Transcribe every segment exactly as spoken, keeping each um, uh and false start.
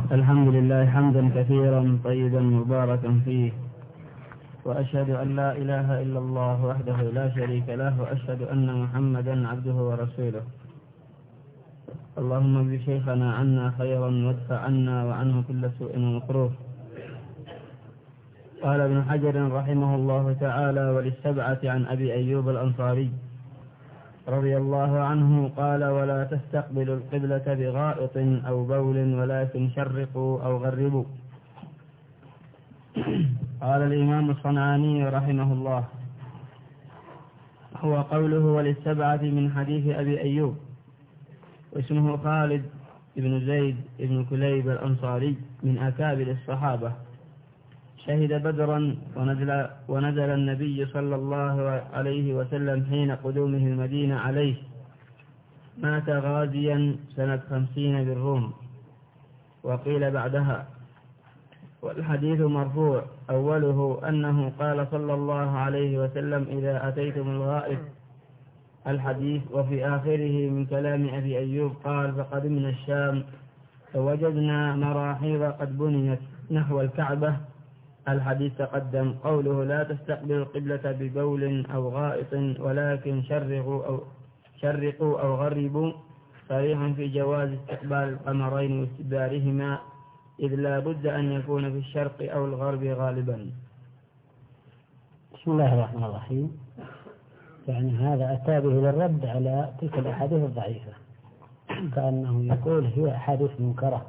الحمد لله حمدا كثيرا طيبا مباركا فيه، وأشهد أن لا إله إلا الله وحده لا شريك له، وأشهد أن محمدا عبده ورسوله. اللهم اجز شيخنا عنا خيرا وادفع عنا وعنه كل سوء ومكروه. قال ابن حجر رحمه الله تعالى: وللسبعة عن أبي أيوب الأنصاري رضي الله عنه قال: ولا تستقبلوا القبلة بغائط أو بول ولكن شرقوا أو غربوا. قال الإمام الصنعاني رحمه الله: هو قوله وللسبعة من حديث أبي أيوب، واسمه خالد بن زيد بن كليب الأنصاري من أكابر الصحابة، شهد بدرا ونزل, ونزل النبي صلى الله عليه وسلم حين قدومه المدينة عليه، مات غازيا سنة خمسين بالروم، وقيل بعدها. والحديث مرفوع، أوله أنه قال صلى الله عليه وسلم: إذا أتيتم الغائط الحديث. وفي آخره من كلام أبي أيوب قال: فقدمنا الشام فوجدنا مراحيض قد بنيت نحو الكعبة. الحديث تقدم. قوله لا تستقبل القبلة ببول أو غائط ولكن شرقوا أو, شرقوا أو غربوا صريح في جواز استقبال القمرين واستدبارهما، إذ لا بد أن يكون في الشرق أو الغرب غالبا. بسم الله الرحمن الرحيم. يعني هذا أتى به للرد على تلك الأحاديث الضعيفة، كأنه يقول هي أحاديث منكرة.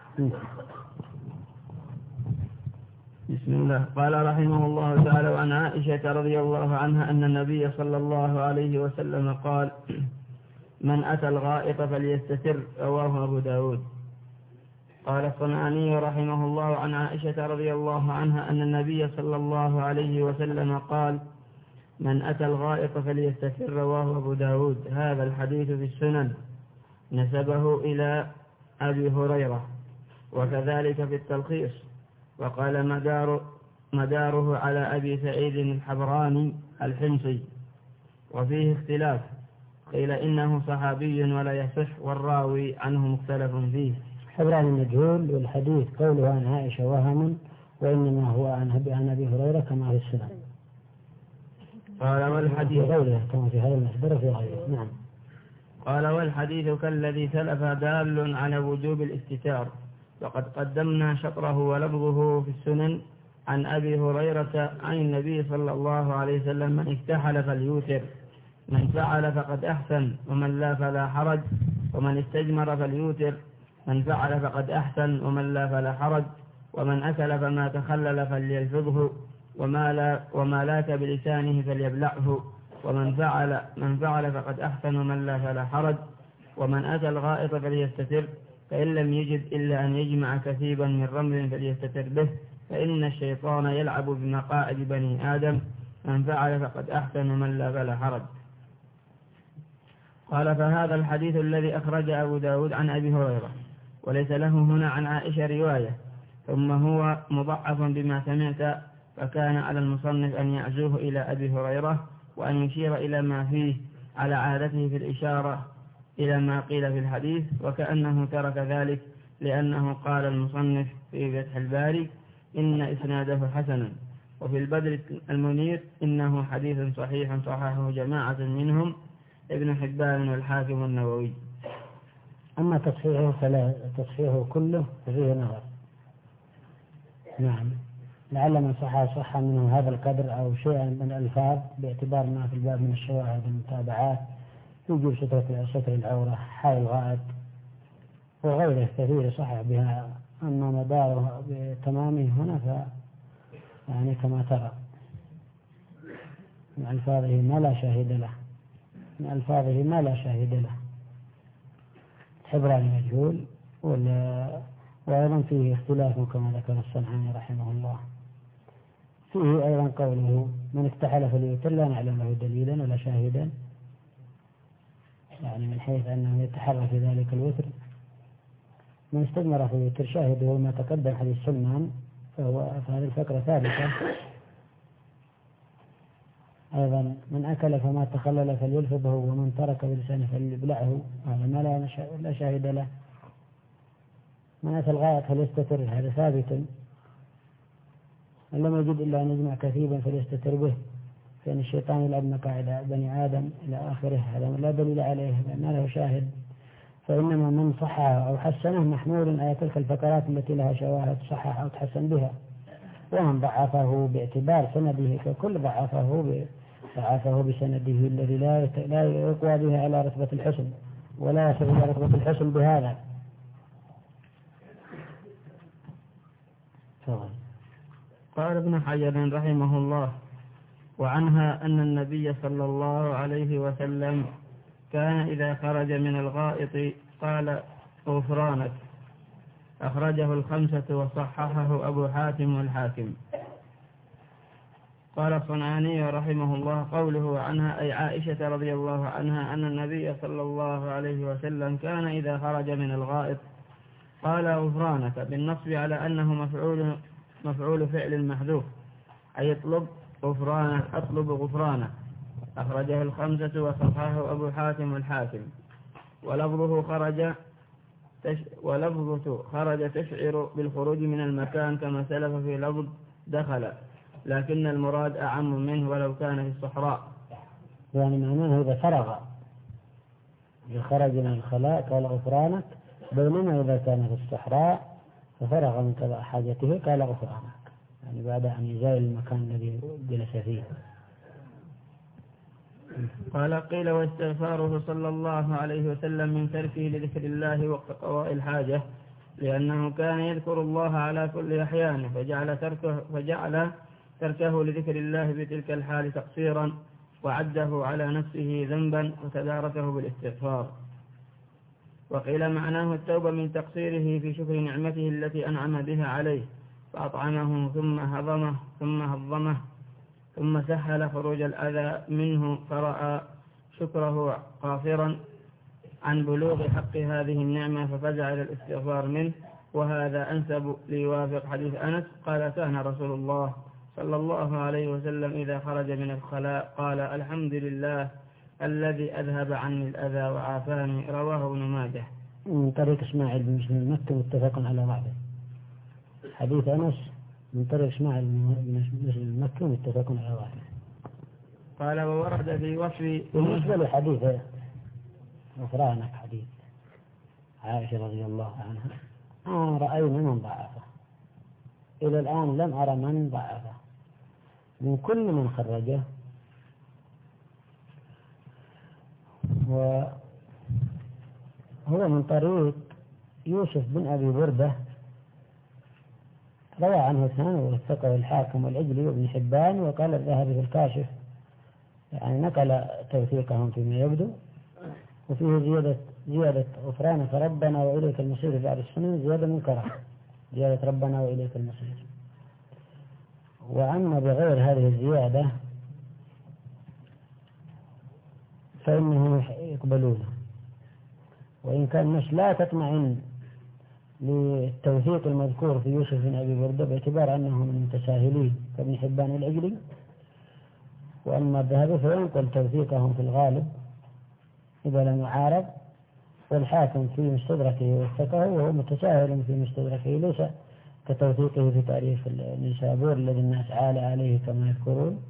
بسم الله. قال رحمه الله تعالى: وعن عائشة رضي الله عنها أن النبي صلى الله عليه وسلم قال: من أتى الغائط فليستتر. رواه أبو داود. قال الصنعاني رحمه الله عن عائشة رضي الله عنها أن النبي صلى الله عليه وسلم قال: من أتى الغائط فليستتر. رواه أبو داود. هذا الحديث في السنن، نسبه إلى أبي هريرة، وكذلك في التلخيص، وقال مدار مداره على أبي سعيد الحبراني الحمصي، وفيه اختلاف، قيل إنه صحابي ولا يصح، والراوي عنه مختلف فيه. حبراني مجهول، والحديث قوله عن عائشة وهم، وإنما هو عن أبي هريرة كما في السنن. قال والحديث كما في هذا المصدر في غيره. نعم. قال والحديث كالذي سلف دال على وجوب الاستتار، وقد قدمنا شطره ولفظه في السنن عن أبي هريرة عن النبي صلى الله عليه وسلم: من اكتحل فليوتر، من فعل فقد أحسن، ومن لا فلا حرج، ومن استجمر فليوتر، من فعل فقد أحسن، ومن لا فلا حرج، ومن أكل فما تخلل فليلفظه، وما, لا وما لاك بلسانه فليبلعه، ومن فعل من فعل فقد أحسن، ومن لا فلا حرج، ومن أتى الغائط فليستتر، فإن لم يجد إلا أن يجمع كثيبا من رمل فليستتر به، فإن الشيطان يلعب بمقاعد بني آدم، من فعل فقد أحسن، ومن لا فلا حرج. قال: فهذا الحديث الذي أخرج أبو داود عن أبي هريرة، وليس له هنا عن عائشة رواية، ثم هو مضعف بما سمعت، فكان على المصنف أن يعزوه إلى أبي هريرة، وأن يشير إلى ما فيه على عادته في الإشارة إلى ما قيل في الحديث، وكأنه ترك ذلك لأنه قال المصنف في فتح الباري: إن إسناده حسنا، وفي البدر المنير: إنه حديث صحيح صححه جماعة منهم ابن حبان والحاكم النووي. أما تصحيحه فلا تصحيحه كله فيه نظر. نعم، لعل من صح صح منه هذا القدر أو شيئا من الألفاظ، باعتبار ما في الباب من الشواهد والمتابعات يجب ستر ستر العورة، حال الغائط، وغيره كثير صح بها. أما مداره بتمامه هنا ف يعني كما ترى من ألفاظه ما لا شاهد له، من ألفاظه ما لا شاهد له. حبراني مجهول، وأيضا فيه اختلاف كما ذكر الصنعاني رحمه الله. فيه أيضا قوله: من اكتحل فليوتر، لا نعلم له دليلا ولا شاهدا، يعني من حيث أنه يتحرى في ذلك الوتر. من استجمر فليوتر شاهده ما تقدم حديث سلمان، فهو في هذه الفقرة ثابتة. أيضا من أكل فما تخلل فليلفظه، ومن ترك بلسانه فليبلعه، هذا ما لا شاهد له. من أتى الغائط فليستتر، هذا ثابت. من لم يجد إلا أن يجمع كثيبا فليستتر به، فإن الشيطان يلعب مقاعد بني آدم إلى آخره، هذا لا دليل عليه لأن له شاهد. فإنما من صححه أو حسنه محمول على تلك الفقرات التي لها شواهد صحح أو تحسن بها، ومن ضعفه باعتبار سنده فكل ضعفه ضعفه بسنده الذي لا لا يقوى به على رتبة الحسن، ولا يصل إلى رتبة الحسن بهذا. قال ابن حجر رحمه الله: وعنها أن النبي صلى الله عليه وسلم كان إذا خرج من الغائط قال: غفرانك. أخرجه الخمسة وصححه أبو حاتم والحاكم. قال الصنعاني رحمه الله: قوله عنها أي عائشة رضي الله عنها أن النبي صلى الله عليه وسلم كان إذا خرج من الغائط قال: غفرانك، بالنصب على أنه مفعول مفعول فعل محذوف، أي اطلب غفرانه، أطلب غفرانه. أخرجه الخمسة وصححه أبو حاتم والحاكم. ولفظه خرج تش... ولفظه خرج تشعر بالخروج من المكان كما سلف في لفظ دخل، لكن المراد أعم منه ولو كان في الصحراء. يعني معناه إذا فرغ، إذا خرج من الخلاء قال غفرانك، بينما إذا كان في الصحراء ففرغ من قضاء حاجته قال غفرانك، يعني بعد أن يزال المكان الذي جلس فيه. قال: قيل: واستغفاره صلى الله عليه وسلم من تركه لذكر الله وقضاء الحاجة، لأنه كان يذكر الله على كل أحيانه، فجعل تركه, فجعل تركه لذكر الله بتلك الحال تقصيرا، وعده على نفسه ذنبا، وتداركه بالاستغفار. وقيل معناه التوبة من تقصيره في شكر نعمته التي أنعم بها عليه، فأطعمه ثم هضمه ثم هضمه ثم سهل خروج الأذى منه، فرأى شكره قاصرا عن بلوغ حق هذه النعمة، ففزع إلى الاستغفار منه. وهذا أنسب ليوافق حديث أنس قال: كان رسول الله صلى الله عليه وسلم إذا خرج من الخلاء قال: الحمد لله الذي أذهب عني الأذى وعافاني. رواه ابن ماجه. من طريق إسماعيل بن مسلم المكي متفق على بعضه. حديث أنس من طريق إسماعيل بن مسلم المكي متفق على بعضه. قال: وورد في وصف بالنسبة لحديث غفرانك حديث عائشة رضي الله عنها، آه رأينا من ضعفه، إلى الآن لم أرى من ضعفه من كل من خرجه، وهو من طريق يوسف بن أبي بردة، روى عنه اثنان ووثقه الحاكم والعجلي وابن حبان، وقال الذهبي في الكاشف يعني نقل توثيقهم فيما يبدو، وفيه زيادة زيادة غفرانك ربنا وإليك المصير بعد السنين، زيادة منكرة، زيادة ربنا وإليك المصير. وأما بغير هذه الزيادة فإنهم يقبلونه، وإن كان الناس لا تطمئن للتوثيق المذكور في يوسف بن أبي بردة باعتبار أنه من المتساهلين كابن حبان والعجلي، وأما الذهبي فينقل توثيقهم في الغالب إذا لم يعارض، والحاكم في مستدركه وثقه وهو متساهل في مستدركه، ليس كتوثيقه في تاريخ النيسابور الذي الناس عال عليه كما يذكرون.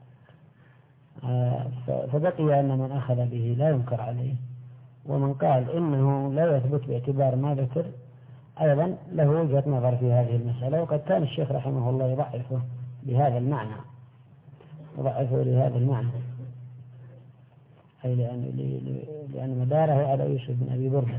فبقي أن من أخذ به لا ينكر عليه، ومن قال إنه لا يثبت باعتبار ما ذكر أيضا له وجهة نظر في هذه المسألة، وقد كان الشيخ رحمه الله يضعفه بهذا المعنى، يضعفه لهذا المعنى، أي لأن, لأن مداره على يوسف بن أبي بردة.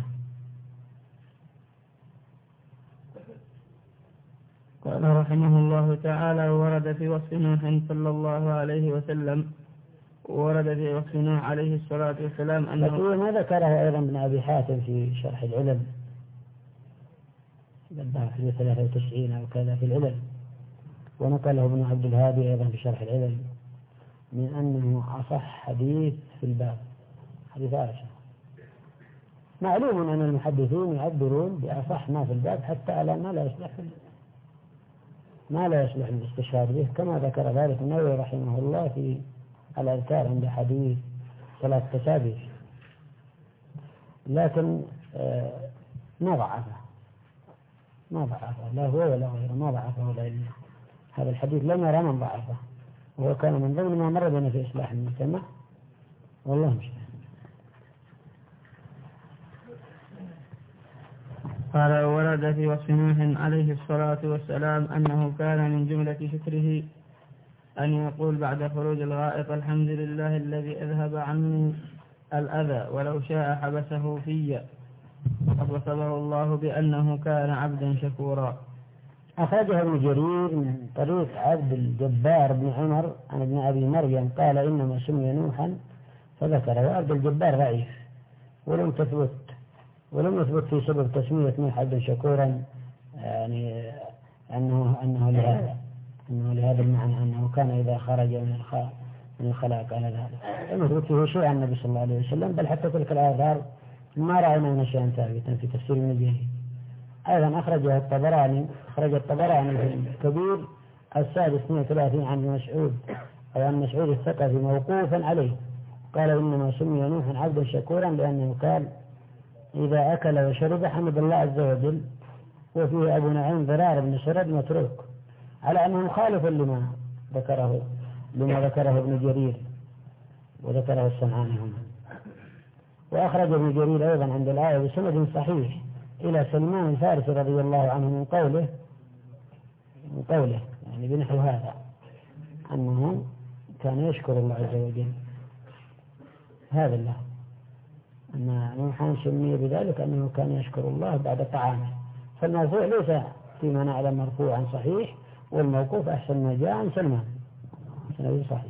قال رحمه الله تعالى: ورد في وصف نوح صلى الله عليه وسلم ورد في وصف نوح عليه الصلاة والسلام أنه ما ذكره أيضا ابن أبي حاتم في شرح العلم، في ثلاثة وتسعين أو كذا في العلل، ونقله ابن عبد الهادي أيضا في شرح العلل من أنه أصح حديث في الباب، حديث عائشة. معلوم أن المحدثين يعبرون بأصح ما في الباب حتى على ما لا يصلح ما لا يصلح الاستشهاد به، كما ذكر ذلك النووي رحمه الله في الأذكار عند حديث ثلاث تسابيح، لكن آه ما ضعفه ما ضعفه لا هو ولا غيره، ما ضعفه العلم. هذا الحديث لم يرى من ضعفه، وهو كان من ضمن ما مر بنا في إصلاح المجتمع. والله مش قال ورد في وصف نوح عليه الصلاة والسلام أنه كان من جملة شكره أن يقول بعد خروج الغائط: الحمد لله الذي أذهب عني الأذى ولو شاء حبسه في. وقد وصفه الله بأنه كان عبدا شكورا. أخرجه ابن جرير من طريق عبد الجبار بن عمر عن ابن أبي مريم قال إنما سمي نوحا فذكر. وعبد الجبار ضعيف ولم تثبت ولم يثبت في سبب تسمية نوح عبدا شكورا يعني أنه أنه لهذا أنه لهذا المعنى أنه كان إذا خرج من الخلاء من الخلاء كان ذلك. لم يثبت فيه شيء عن النبي صلى الله عليه وسلم، بل حتى تلك الآثار ما رأينا من شيئا ثابتا في تفسير ابن جرير. أيضا أخرجه الطبراني أخرج الطبراني في الكبير السادس اثنين وثلاثين عن مسعود أو عن مسعود الثقفي موقوفا عليه قال إنما سمي نوحا عبدا شكورا لأنه قال إذا أكل وشرب حمد الله عز وجل. وفيه أبو نعيم ضرار بن سرد متروك على أنه مخالف لما ذكره لما ذكره ابن جرير وذكره الصنعاني هنا. وأخرج ابن جرير أيضا عند الآية بسند صحيح إلى سلمان الفارسي رضي الله عنه من قوله من قوله يعني بنحو هذا أنه كان يشكر الله عز وجل. هذا الله أن نوحا سمي بذلك أنه كان يشكر الله بعد طعامه. فالمرفوع ليس فيما نعلم مرفوعا صحيح، والموقوف أحسن ما جاء عن سلمان سند صحيح.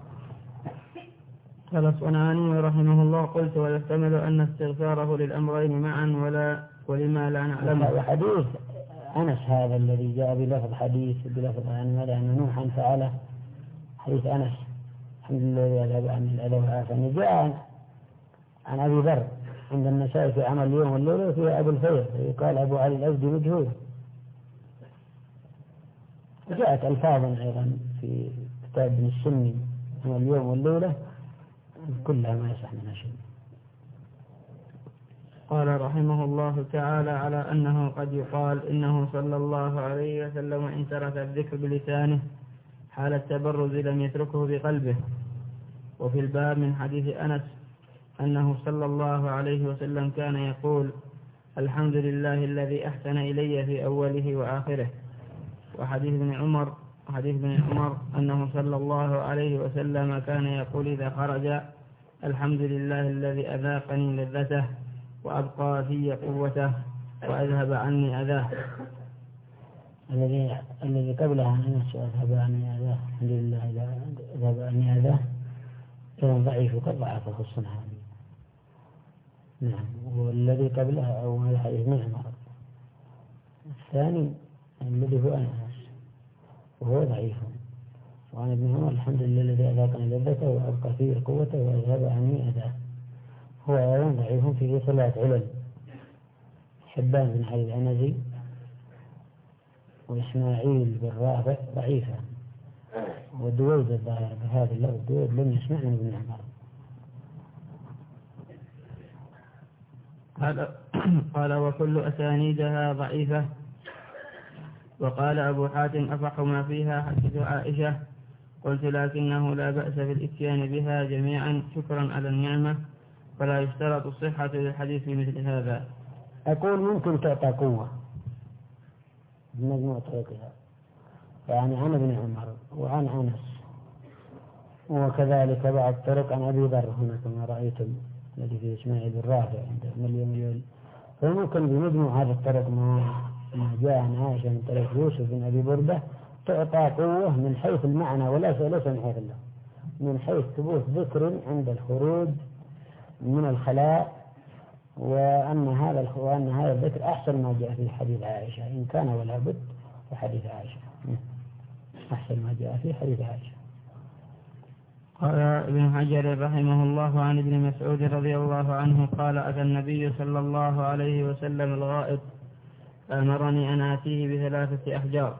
قال الصنعاني رحمه الله: قلت ويحتمل أن استغفاره للأمرين معا ولا ولما لا نعلمه. وحديث أنس هذا الذي جاء بلفظ حديث بلفظ عن ماذا أن نوحا فعله حديث أنس الحمد لله يذهب عن الأذى والعافية جاء عن أبي ذر عند النسائي في عمل اليوم والليلة في أبو الفيض يقال أبو علي الأزدي مجهول. جاءت ألفاظا أيضا في كتاب ابن السني عمل اليوم والليلة كلها ما يصح منها شيء. قال رحمه الله تعالى: على أنه قد يقال إنه صلى الله عليه وسلم إن ترك الذكر بلسانه حال التبرز لم يتركه بقلبه. وفي الباب من حديث أنس أنه صلى الله عليه وسلم كان يقول: الحمد لله الذي أحسن إلي في أوله وآخره. وحديث ابن عمر حديث ابن عمر أنه صلى الله عليه وسلم كان يقول إذا خرج: الحمد لله الذي أذاقني لذته وأبقى في قوته وأذهب عني أذاه. الذي الذي قبلها أنس أذهب عني أذاه الحمد لله أذهب عني أذاه كان ضعيف وقد ضعفه الصنعاني. نعم. والذي قبلها أو هذا حديث ابن عمر الثاني الذي هو أنس وهو ضعيف. وعن ابن عمر الحمد لله الذي أذاقني لذته وأبقى فيه قوته وأذهب عني أذاه هو أيضا ضعيف في ثلاث علل: حبان بن حبيب العنزي وإسماعيل بن رافع ضعيفا ودويد الظاهر بهذا اللفظ دويد لم يسمع من ابن عمر. قال, قال وكل أسانيدها ضعيفة. وقال أبو حاتم: أصح ما فيها حديث عائشة. قلت: لكنه لا بأس في الإتيان بها جميعا شكرا على النعمة، فلا يشترط الصحة للحديث مثل هذا. أقول ممكن تعطى قوة بمجموع طريقها يعني عن ابن عمر وعن أنس وكذلك بعض طرق عن أبي ذر هنا كما رأيتم الذي في إسماعيل بن رافع عند مليون مليون. فممكن بمجموع هذه الطرق ما جاء عن عائشة من طريق يوسف بن أبي بردة تعطى قوة من حيث المعنى وليس ليس من حيث الله، من حيث ثبوت ذكر عند الخروج من الخلاء، وأن هذا وأن هذا الذكر أحسن ما جاء في حديث عائشة إن كان ولا بد في حديث عائشة أحسن ما جاء في حديث عائشة. قال ابن حجر رحمه الله عن ابن مسعود رضي الله عنه قال: أتى النبي صلى الله عليه وسلم الغائط فأمرني أن آتيه بثلاثة أحجار.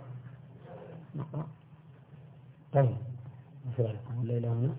طيب الليلة هنا